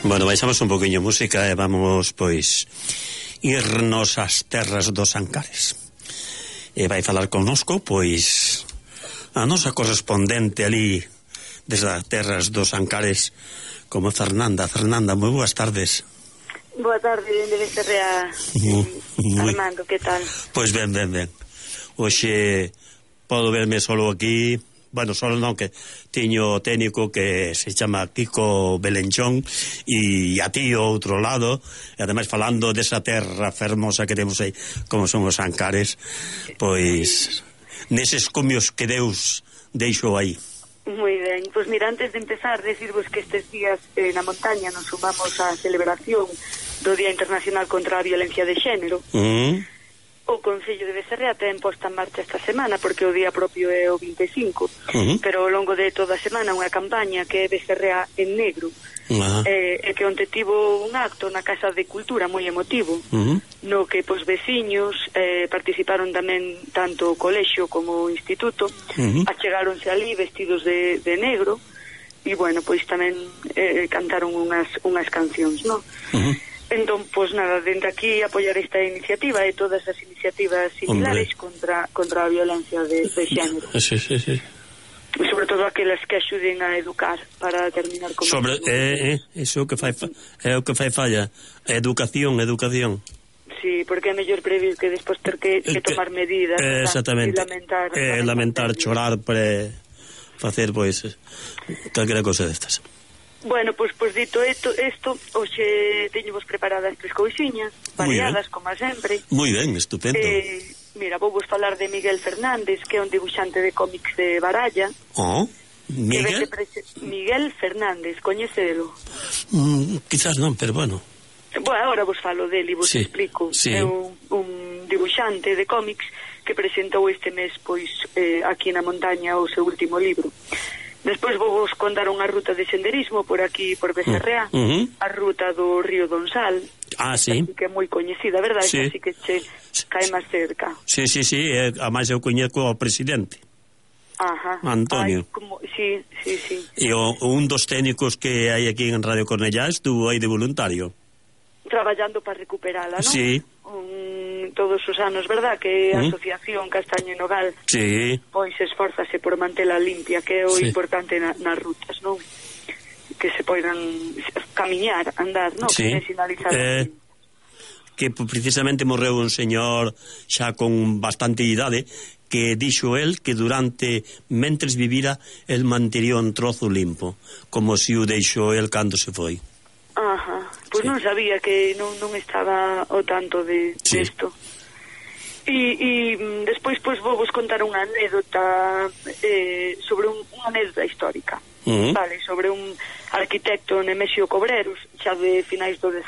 Bueno, baixamos un poquinho música e vamos, pois, irnos ás terras dos Ancares. E vai falar connosco, pois, a nosa correspondente ali desde as terras dos Ancares, como Fernanda. Fernanda, moi boas tardes. Boa tarde, dende Becerrea, Armando, que tal? Pois ben. Hoxe podo verme solo aquí. Bueno, solo non, que tiño técnico que se chama Kiko Belenchón e a ti ao outro lado, e ademais falando desa terra fermosa que temos aí, como son os Ancares, pois neses comios que Deus deixou aí. Moi ben, pois mira, antes de empezar, decirvos que estes días na montaña nos sumamos á celebración do Día Internacional contra a Violencia de Xénero. O Concello de Becerrea ten posta en marcha esta semana, porque o día propio é o 25, pero ao longo de toda a semana unha campaña que é Becerrea en Negro, e que onte tivo un acto na Casa de Cultura moi emotivo, no que pois veciños participaron tamén tanto o colexio como o instituto, achegáronse ali vestidos de negro, e bueno, pois tamén cantaron unhas cancións, non? Entón, pois nada, dende aquí apoiar esta iniciativa e todas as iniciativas similares contra a violencia de xénero. Sí. Sobre todo aquelas que axuden a educar para terminar con sobre iso que fai falla, educación. Sí, porque é mellor previr que despois ter que tomar medidas, exactamente, lamentar, chorar para facer pois calquera cousa destas. Bueno, pois dito isto, hoxe teñemos preparadas 3 cousiñas variadas, como sempre. Moi ben, estupendo. Mira, vou vos falar de Miguel Fernández, que é un dibujante de cómics de Baralla. Miguel? Miguel Fernández, coñecelo? Quizás non, pero bueno. Bueno, agora vos falo dele e vos explico. Sí. É un dibujante de cómics que presentou este mes, pois, aquí na montaña o seu último libro. Despois vou vos contar unha ruta de senderismo por aquí, por Becerrea, a ruta do río Donsal. Sí. Que é moi coñecida, verdade? Sí. Así que che cae máis cerca. Sí, a máis eu coñeco ao presidente. Antonio. Sí. E un dos técnicos que hai aquí en Radio Cornellá estuvo aí de voluntario. Traballando para recuperala, non? Sí. Todos os anos, verdad, que a Asociación Castaño e Nogal pois esfórzase por mantela limpia, que é o importante nas rutas, non? Que se poidan camiñar, andar, non? Que sinalizar que precisamente morreu un señor xa con bastante idade, que dixo el que mentres vivira el mantería un trozo limpo, como si o deixou el cando se foi. Pois non sabía, que non estaba ao tanto de isto. E despois pois vou vos contar unha anécdota sobre unha anécdota histórica, vale, sobre un arquitecto Nemesio Cobreros, xa de finais do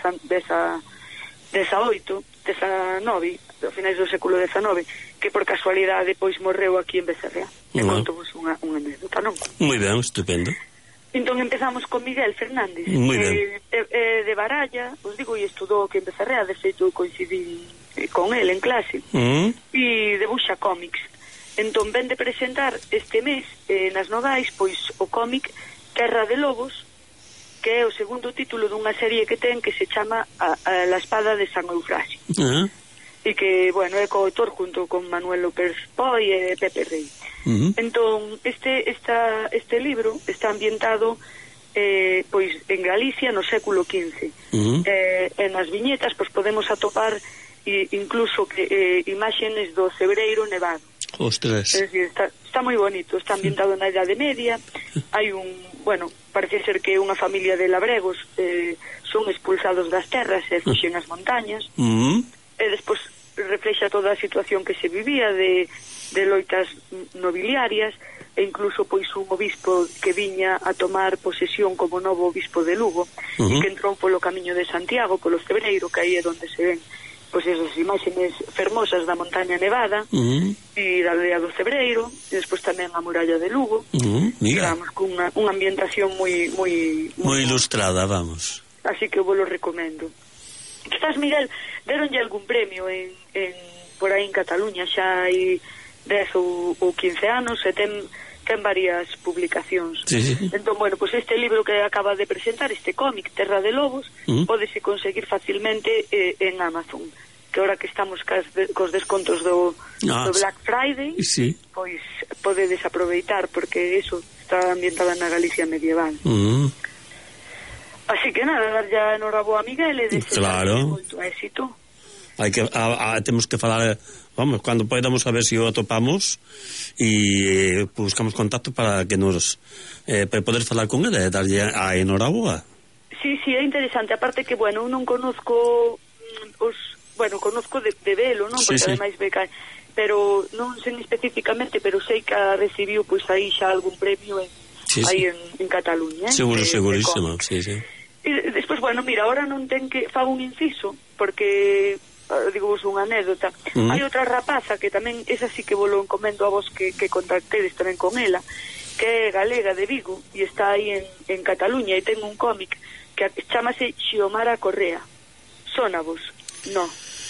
finais do século XIX, que por casualidade pois morreu aquí en Becerrea. E conto vos unha anécdota, non? Moi ben, estupendo. Entón empezamos con Miguel Fernández, de Baralla, os digo, e estudou aquí en Becerrea, de feito coincidí con el en clase, e debuxa cómics. Entón ven de presentar este mes nas Nogais pois o cómic Terra de Lobos, que é o segundo título dunha serie que ten que se chama La Espada de San Eufrasio, e que, bueno, é coautor junto con Manuel López Poi e Pepe Rey. Entón, este libro está ambientado pois en Galicia no século XV. E nas viñetas pois podemos atopar incluso imaxenes do Cebreiro nevado. Ostras. É dicir, está moi bonito, está ambientado na Idade Media. Hai parece ser que unha familia de labregos son expulsados das terras e fuxen ás montañas. E despois reflexa toda a situación que se vivía de loitas nobiliarias, e incluso pois un obispo que viña a tomar posesión como novo obispo de Lugo, e que entrou polo camiño de Santiago, polo Cebreiro, que aí é onde se ven pois esas imaxes fermosas da montaña nevada e da aldea do Cebreiro, e despois tamén a muralla de Lugo. Digamos, con unha ambientación moi ilustrada, vamos. Así que vos lo recomendo. Quizás, Miguel, deronlle algún premio por aí en Cataluña, xa hai 10 ou 15 anos, e ten ten varias publicacións. Sí. Entón, bueno, pues este libro que acaba de presentar, este cómic, Terra de Lobos, pódese conseguir facilmente en Amazon, que ahora que estamos cos descontos do Black Friday, sí, pois podedes aproveitar, porque eso está ambientada na Galicia medieval. Así que nada, dar ya enhoraboa a Miguel e desearle moito éxito. Hai que temos que falar, vamos, cando podamos a ver se o atopamos e buscamos contacto para que nos para poder falar con ele e darlle a enhoraboa. Sí, é interesante, aparte que, bueno, eu non conozco conozco de velo, non? Porque ademais pero non sei especificamente, pero sei que recibiu pois aí xa algún premio aí en Cataluña. Segurísimo, sí. E despois, bueno, mira, ahora non ten que fago un inciso, porque digo vos unha anécdota. Hai outra rapaza que tamén, esa sí que vos lo encomendo a vos que contactedes tamén con ela, que é galega de Vigo e está aí en Cataluña e ten un cómic que chamase Xiomara Correa. Sona vos? No.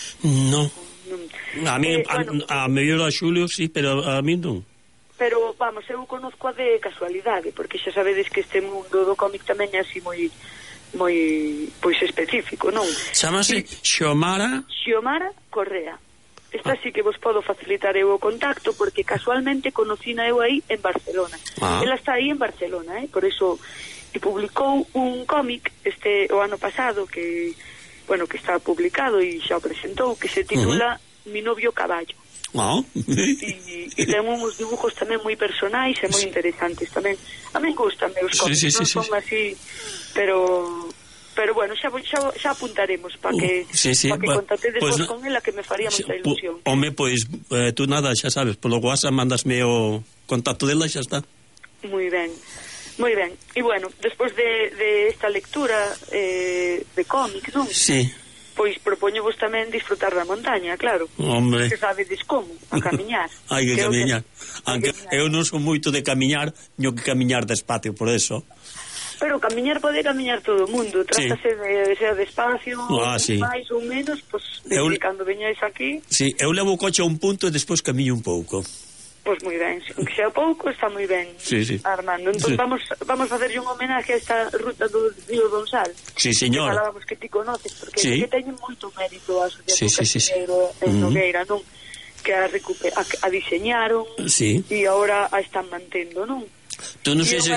A mí, a mellor a Xulio sí, pero a mí non. Pero, vamos, eu conozco a de casualidade, porque xa sabedes que este mundo do cómic tamén é así moi pois específico, non? Chamase Xiomara Correa. Esta sí que vos podo facilitar eu o contacto, porque casualmente conocina eu aí en Barcelona. Ela está aí en Barcelona, por eso e publicou un cómic o ano pasado que está publicado e xa o presentou, que se titula Mi novio caballo. E ten uns dibujos tamén moi personais e moi interesantes tamén. A mí gustan meus cómics, non son así, pero bueno, xa apuntaremos para que contactedes vos con ela, que me faría moita ilusión. Home, pois, tú nada, xa sabes, polo WhatsApp mandasme o contacto dela e xa está. Moi ben. E bueno, despois de esta lectura de cómic, non? Sí. Pois propoñovos tamén disfrutar da montaña, claro. Hombre. Que sabedes como, a camiñar. Hai que camiñar. Aunque eu non son moito de camiñar, teño que camiñar despacio, por eso. Pero camiñar pode camiñar todo o mundo. Trátase de ser despacio, máis ou menos, pois, desde cando veñáis aquí. Sí, eu levo o coche a un punto e despois camiño un pouco. Pois moi ben, aunque sea pouco, está moi ben, Armando. Entón vamos facerlle un homenaje a esta ruta do río Donsal. Sí, señor. Que falábamos que ti conoces, porque que teñen moito mérito a Asociación Castiñeiro en Nogueira, non? Que a diseñaron e agora a están mantendo, non? Tú non sei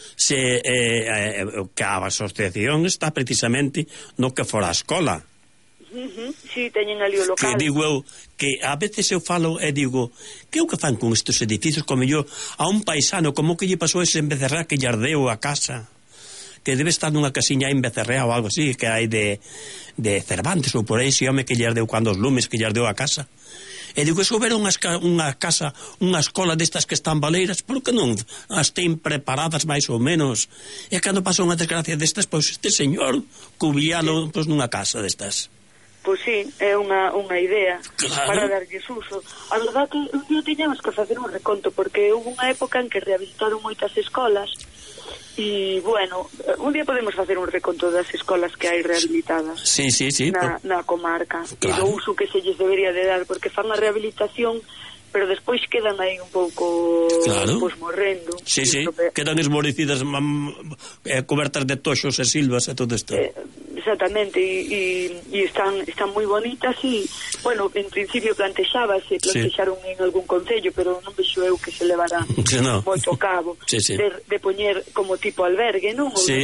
que a asociación está precisamente no que fora a escola. Sí, teñen ali o local. Que digo eu, que a veces eu falo e digo, que é o que fan con estes edificios, como yo, a un paisano, como que lle pasou ese en Becerrea que lle ardeu a casa, que debe estar nunha casiña en Becerrea ou algo así, que hai de Cervantes ou por aí, ese home que lle ardeu cando os lumes, que lle ardeu a casa. E digo, se houbera unha casa, unha escola destas que están baleiras, por que non as ten preparadas máis ou menos? E cando pasa unha desgracia destas, pois este señor cubialo nunha casa destas. Pois sí, é unha idea para darlles uso. A verdad que un día tiñamos que facer un reconto, porque houve unha época en que rehabilitaron moitas escolas e, bueno, un día podemos facer un reconto das escolas que hai rehabilitadas na comarca e do uso que se lles debería de dar, porque fan a rehabilitación pero despois quedan aí un pouco pois morrendo. Sí, quedan esmorecidas, cobertas de toxos e silvas e todo isto. Exactamente, e están moi bonitas e, bueno, en principio plantexaron en algún concello, pero non vexo eu que se levara moito a cabo de poñer como tipo albergue, non? Sí,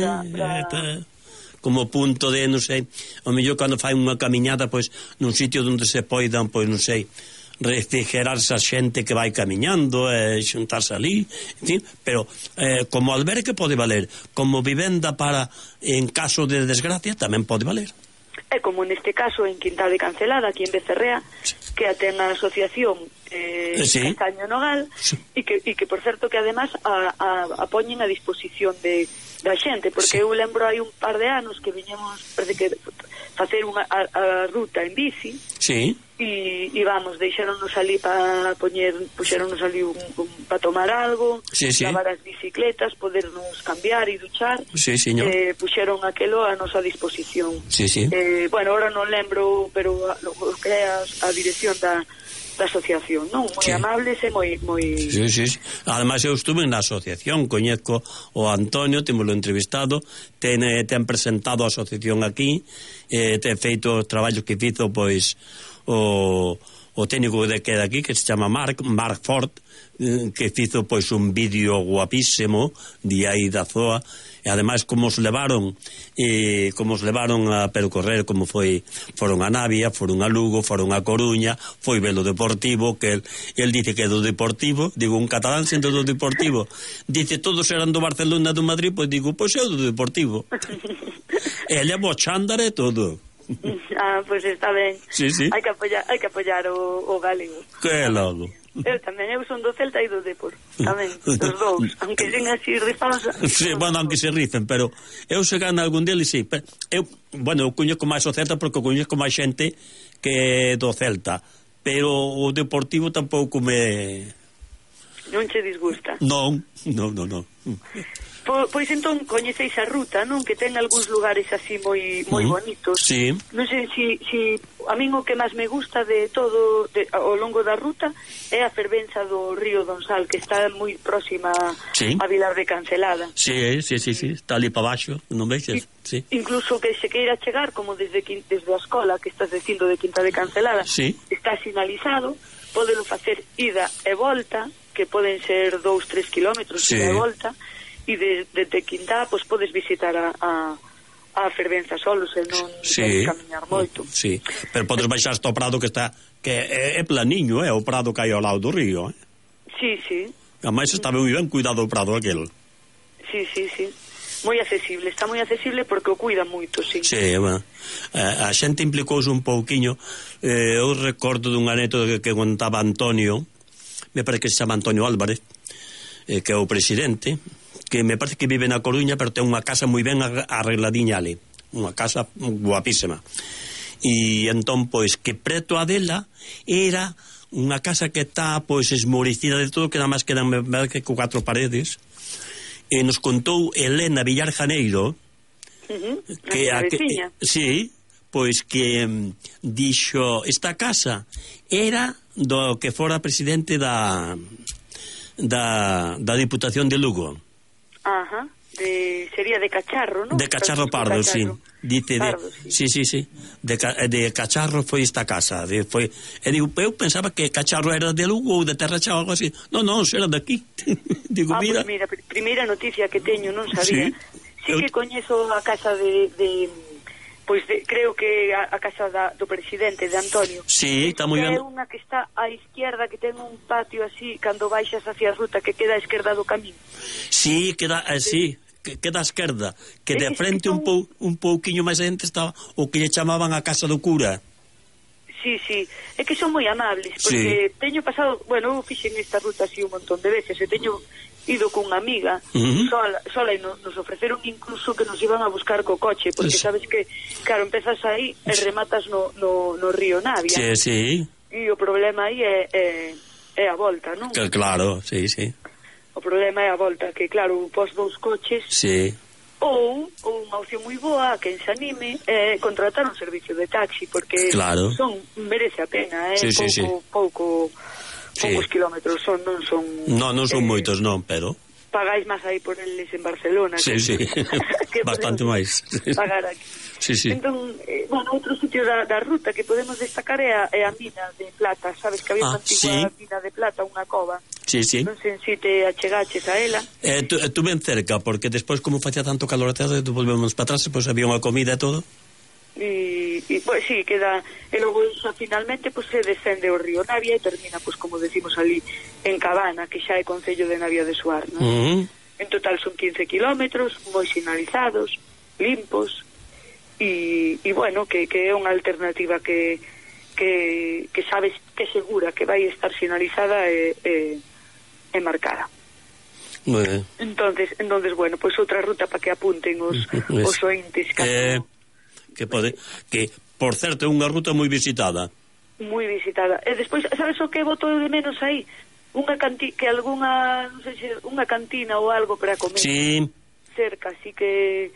como punto de, non sei, o mellor cando fai unha camiñada, pois, nun sitio onde se poidan, pois, non sei, refrigerarse a xente que vai camiñando e xuntarse ali, en fin, pero como albergue pode valer, como vivenda para en caso de desgracia tamén pode valer. É como neste caso en Quintal de Cancelada, aquí en Becerrea, que a ten a asociación Castaño Nogal e que por certo que además a poñen a disposición da xente, porque eu lembro hai un par de anos que viñemos, parece que facer a ruta en bici e vamos, deixaronnos ali para puxeronnos ali para tomar algo, lavar as bicicletas, podernos cambiar e duchar, puxeron aquelo a nosa disposición. Bueno, ahora non lembro, pero o que é a dirección da asociación, non? Moi amables e moi... Sí. Ademais, eu estuve na asociación, coñezco o Antonio, temoslo entrevistado, ten presentado a asociación aquí, ten feito os traballos que fizo, pois, o técnico de queda aquí, que se chama Mark Ford, que fizo pois un vídeo guapísimo de aí da zoa, e ademais como os levaron a percorrer, como foron a Navia, foron a Lugo, foron a Coruña, foi ver o Deportivo, que el dice que do Deportivo, digo, un catalán sendo do Deportivo, dice, todos eran do Barcelona, do Madrid, pois digo, pois é do Deportivo. E levo o chándar e todo. Pois está ben. Sí. Hai que apoiar o galego. Que logo. Eu tamén, eu son do Celta e do Depor tamén, os dous, aunque sen así rifados. Sí, bueno, aunque se rifen, pero eu se gana algún deles, sí. Eu coñeco máis o Celta porque coñeco máis xente que do Celta, pero o Deportivo tampouco me... Non che disgusta? Non. Pois entón coñeceis a ruta, non? Que ten algúns lugares así moi bonitos. Sí. Non sei si a min o que máis me gusta de todo ao longo da ruta é a fervenza do río Donsal, que está moi próxima a Vilar de Cancelada. Sí, está ali para baixo, non veixes? Sí. Incluso que se queira chegar como desde a escola que estás dicindo de Quinta de Cancelada, está sinalizado, podelo facer ida e volta, que poden ser 2-3 kilómetros ida e volta, e desde Quinta pois podes visitar a fervenza solos e non podes camiñar moito. Sí, pero podes baixar hasta o prado que está, que é planiño, o prado que hai ao lado do río. Sí. Ademais está moi ben cuidado o prado aquel. Sí. Moi accesible, está moi accesible porque o cuida moito, sí. Sí, bueno, a xente implicouse un pouquiño. Eu recordo dun anécdota que contaba Antonio, me parece que se chama Antonio Álvarez, que é o presidente, que me parece que vive na Coruña, pero ten unha casa moi ben arregladiña ali, unha casa guapísima. E entón, pois, que preto a dela era unha casa que está, pois, esmorecida de todo, que nada máis quedan, me parece, que 4 paredes. E nos contou Elena Villar Janeiro, que pois que dixo, esta casa era do que fora presidente da Diputación de Lugo. Sería de Cacharro, non? De Cacharro Pardo, sí. Dice Pardo, sí. De Cacharro foi esta casa. Eu pensaba que Cacharro era de Lugo ou de Terracha ou algo así. Non, era de aquí. Digo, mira. Pues mira, primeira noticia que teño, non sabía. Sí que coñezo a casa creo que a casa do presidente, de Antonio. Sí, está moi ben. É unha que está á izquierda, que ten un patio así, cando baixas hacia a ruta, que queda á esquerda do camino. Sí, queda así. Queda á esquerda, que de frente un pouquiño máis adiante estaba o que lle chamaban a casa do cura. Sí, é que son moi amables, porque teño pasado, eu fixen esta ruta así un montón de veces, e teño ido con unha amiga sola, e nos ofreceron incluso que nos iban a buscar co coche, porque sabes que, claro, empezas aí e rematas no río Navia. Sí. E o problema aí é a volta, non? Claro, sí. O problema é a volta, que claro, pos 2 coches, ou unha opción moi boa, que se anime, é contratar un servicio de taxi, porque merece a pena, poucos kilómetros non son moitos, non, pero pagáis máis aí por eles en Barcelona. Sí, bastante máis. Pagar aquí. Sí. Entón, outro sitio da ruta que podemos destacar é a mina de plata, sabes que había unha antigua mina de plata, unha cova. Sí. Non sei se te achegaches a ela. Tú ben cerca, porque despois como facía tanto calor a terra, volvemos para atrás, pois había unha comida e todo. E pois sí, queda, e logo xa finalmente pois se descende o río Navia e termina, pois como decimos ali, en Cabana, que xa é concello de Navia de Suar, non? En total son 15 kilómetros, moi sinalizados, limpos, e que é unha alternativa que sabes que segura que vai estar sinalizada e marcada. Entonces, pois outra ruta para que apunten os ointes que por certo é unha ruta moi visitada. Moi visitada. E despois, sabes o que boto de menos aí? Unha cantina ou algo para comer. Sí. Cerca, así que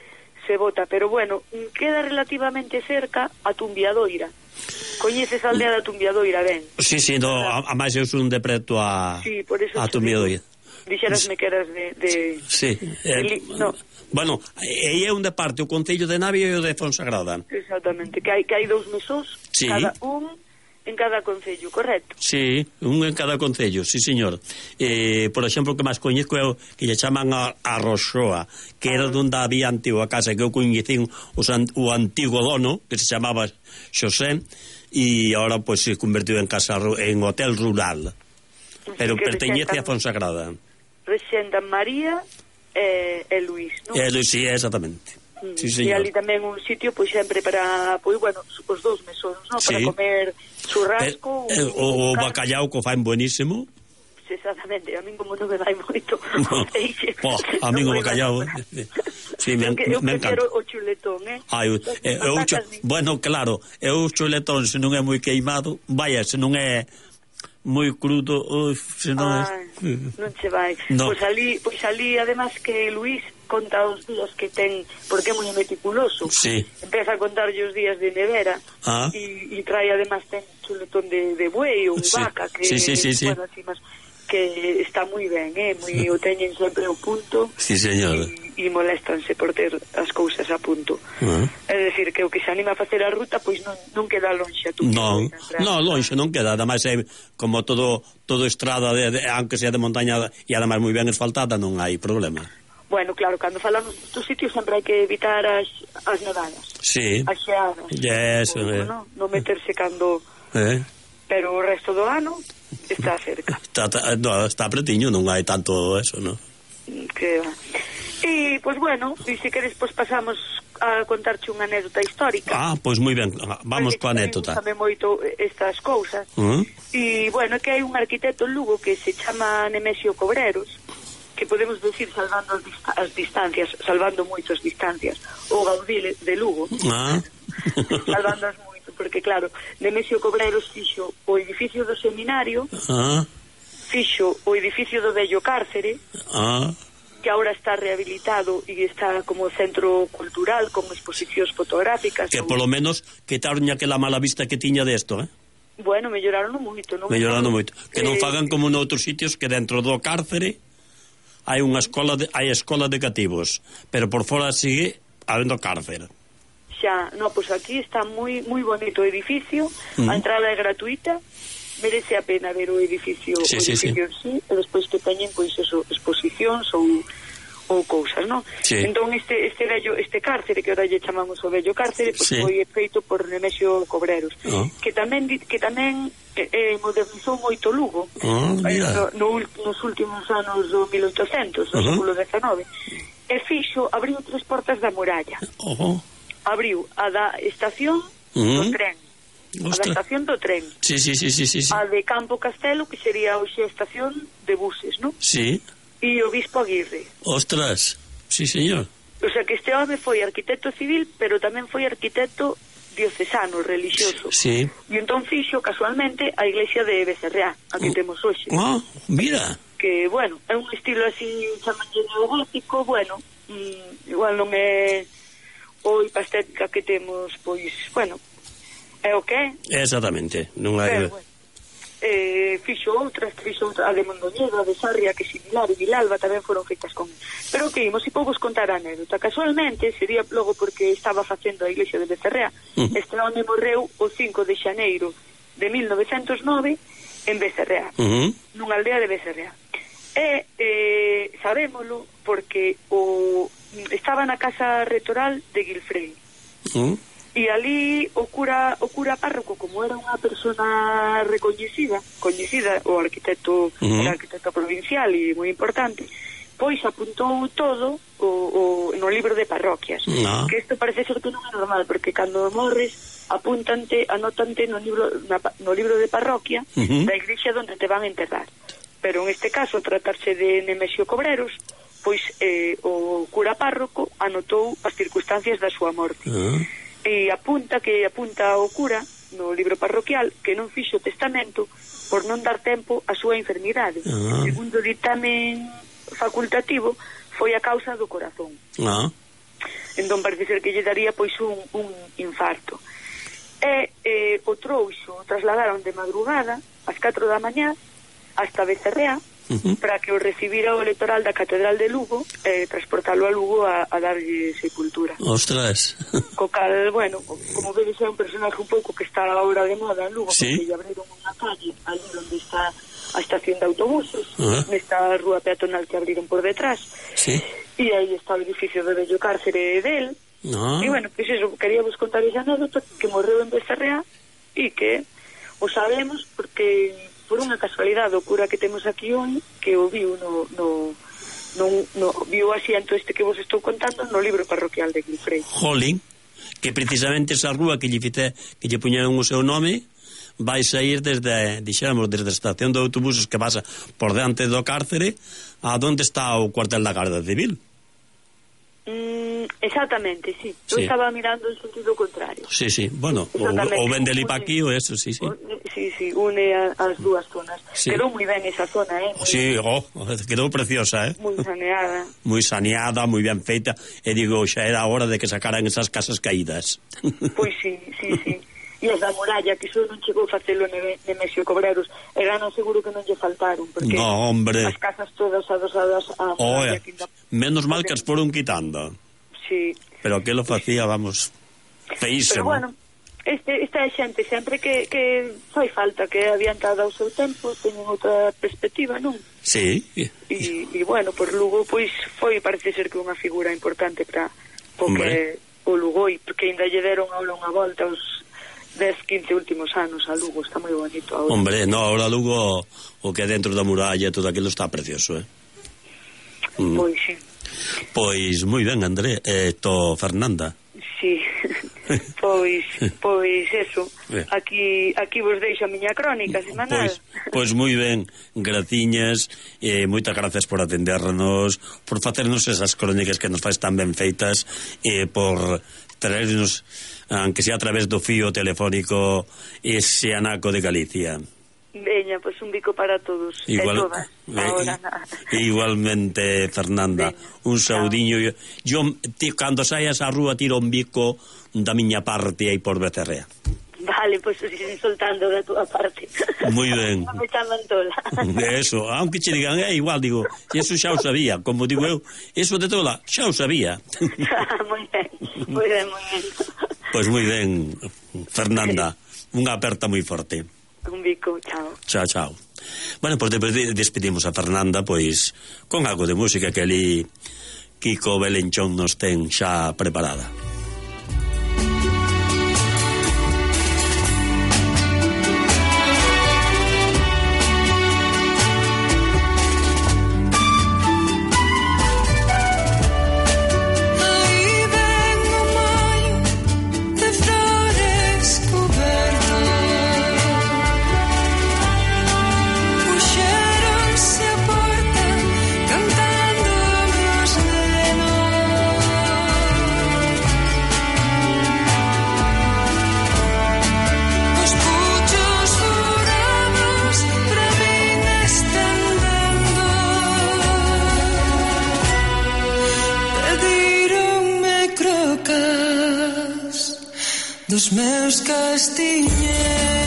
se bota, pero bueno, queda relativamente cerca a Tumbiadoira. Coñeces a aldea da Tumbiadoira, ben? Sí, no, a máis eu son de preto a Tumbiadoira. Dixerasme que eras de sí, no. Bueno, e é un de parte o Concello de Navia e o de Fonsagrada. Exactamente, que hai 2 mesós, sí. Cada un en cada concello, correcto? Sí, un en cada concello, sí, señor. Por exemplo, o que máis coñezco é o que lle chaman a Roxoa, que era onde había antigua casa, que eu coñecín o antigo dono, que se chamaba Xosé, e agora pois se convertiu en casa, en hotel rural, pero perteñece a Fonsagrada. Rexentan María e Luís, non? Luís, sí, exactamente. Sí, e ali tamén un sitio pois sempre para, pois bueno, os 2 mesóns, non? Sí. Para comer churrasco, o bacallau que faen buenísimo. Exactamente, a min como non me vai moito peixe. A min o bacallau sí, me encanta. O chuletón, bueno, claro, o chuletón se non é moi queimado, vaya, se non é moi crudo, se non non che vai. No. Pois ali además que Luís conta os días que ten, porque é moi meticuloso. Sí. Empeza a contar os días de nevera e trae además ten chuletón de buey ou vaca que bueno, así más que está moi ben, moi o teñen sempre o punto. Sí, señor. E moléstanse por ter as cousas a punto. É dicir, que o que se anima a facer a ruta pois non queda lonxe a tu. Non, lonxe non queda, ademais é como todo estrada, aunque sea de montaña e ademais moi ben asfaltada, non hai problema. Bueno, claro, cando falamos destes sitios sempre hai que evitar as nevadas. Sí. As xeadas. Eso, non meterse cando... Pero o resto do ano está cerca. Está pretiño, non hai tanto eso, non? Que va. E, pois bueno, se queres, pois pasamos a contarche unha anécdota histórica. Pois moi ben, vamos coa anécdota. Porque moito estas cousas. E, bueno, que hai un arquitecto en Lugo que se chama Nemesio Cobreros, que podemos decir, salvando as distancias, salvando moitas distancias, o Gaudí de Lugo, salvando as moito, porque claro, Nemesio Cobreros fixo o edificio do seminario, fixo o edificio do vello cárcere, que agora está rehabilitado e está como centro cultural, con exposicións fotográficas. Que polo menos quitaron aquela mala vista que tiña desto, Bueno, melloraron moito, non? Melloraron moito. Que non fagan como noutros sitios que dentro do cárcere hai unha escola de cativos, pero por fora sigue habendo cárcere. Xa, pois aquí está moi bonito o edificio, a entrada é gratuita, merece a pena ver o edificio, sí. E despois que teñen pois eso, exposicións ou cousas, non? Sí. Entón este cárcere que ahora lle chamamos o vello cárcere, pois foi feito por Nemesio Cobreros, que tamén modernizou moito Lugo nos últimos anos do 1800, do século XIX, e abriu 3 portas da muralla. Abriu a da estación do tren, a da estación do tren, a de Campo Castelo, que sería hoxe a estación de buses, non? Sí. E o Bispo Aguirre. Ostras, sí, señor. O sea que este home foi arquitecto civil, pero tamén foi arquitecto diocesano, religioso. Sí. E entón fixo casualmente a iglesia de Becerreá, a que temos hoxe. Mira. Que, bueno, é un estilo así chamanlle neogótico, bueno, igual non é o hipostética que temos, pois, bueno, é o que é. Exactamente, non hai... Fixo outra, a de Mondoñedo, a de Sarria, que similar, e Vilalba tamén foron feitas con él. Pero que imos, e vos contar a anécdota. Casualmente, sería logo porque estaba facendo a iglesia de Becerreá, este home morreu o 5 de xaneiro de 1909 en Becerreá, nunha aldea de Becerreá. E sabémolo porque estaba na casa retoral de Guilfrey. E ali o cura párroco, como era unha persona coñecida, o arquitecto, era arquitecto provincial e moi importante, pois apuntou todo no libro de parroquias. Que isto parece ser que non é normal, porque cando morres anótante no libro de parroquia da igrexa onde te van a enterrar. Pero en este caso, tratarse de Nemesio Cobreros, pois o cura párroco anotou as circunstancias da súa morte. E apunta o cura no libro parroquial que non fixo testamento por non dar tempo á súa enfermidade. Segundo o ditamen facultativo, foi a causa do corazón. entón parece ser que lle daría pois un infarto. E o trouxo, trasladaron de madrugada ás 4 da mañá hasta Becerreá para que o recibira o electoral da Catedral de Lugo e transportalo a Lugo a darlle sepultura. Ostras. Co cal, bueno, como vedes é un personaje un pouco que está ahora de moda en Lugo, porque lle abriron unha calle ali onde está a estación de autobuses, nesta rúa peatonal que abriron por detrás, e aí está o edificio do vello cárcere del. E bueno, pois eso, queríamos contar esa anécdota, que morreu en Becerreá e que o sabemos porque por unha casualidade o cura que temos aquí hoy que o viu viu o asiento este que vos estou contando no libro parroquial de Guilfrey. Jolín, que precisamente esa rúa que lle puñeron o seu nome vai sair desde, dixéramos, desde a estación de autobuses que pasa por diante do cárcere a donde está o cuartel da Garda Civil. Exactamente, sí. Eu estaba mirando en sentido contrario. Sí, bueno, o ven deli pa aquí o eso, sí. Sí, une as dúas zonas. Quedou moi ben esa zona, Sí, quedou preciosa, moi saneada. Moi saneada, moi ben feita, e digo, xa era hora de que sacaran esas casas caídas. Pois sí. E as da muralla, que iso non chegou a facelo Nemesio Cobreros, non seguro que non lle faltaron, porque as casas todas adosadas a muralla. Menos mal que as foron quitando. Sí. Pero que lo facía, vamos, feísimo. Pero bueno, esta xente sempre que fai falta, que adiantada ao seu tempo, teñen outra perspectiva, non? Sí. E bueno, por Lugo, pois parece ser que unha figura importante para o Lugoi, porque ainda lle deron ahora unha volta aos 10-15 últimos anos a Lugo, está moi bonito ahora. Ahora Lugo, o que é dentro da muralla, todo aquilo está precioso, Pois sí. Pois moi ben, André, Fernanda. Sí. Pois eso. Aquí vos deixo a miña crónica semanal. Pois moi ben, graciñas, moitas gracias por atendernos, por facernos esas crónicas que nos faz tan ben feitas, por traernos, aunque sea a través do fío telefónico, ese anaco de Galicia. Veña, pois un bico para todos e todas. Igualmente, Fernanda. Veña, un saudiño. Yo cando saias á rúa tiro un bico da miña parte aí por Becerrea. Vale, pois soltando da túa parte. Moi ben. Non me chaman tola. Eso, aunque che digan, igual, digo, eso xa o sabía. Como digo eu, eso de tola, xa o sabía. Moi ben. Pois moi ben, Fernanda. Unha aperta moi forte. Un bico, chao. Chao. Bueno, pois despedimos a Fernanda, pois, con algo de música que ali Kiko Belenchón nos ten xa preparada. Dos meus castiñeros.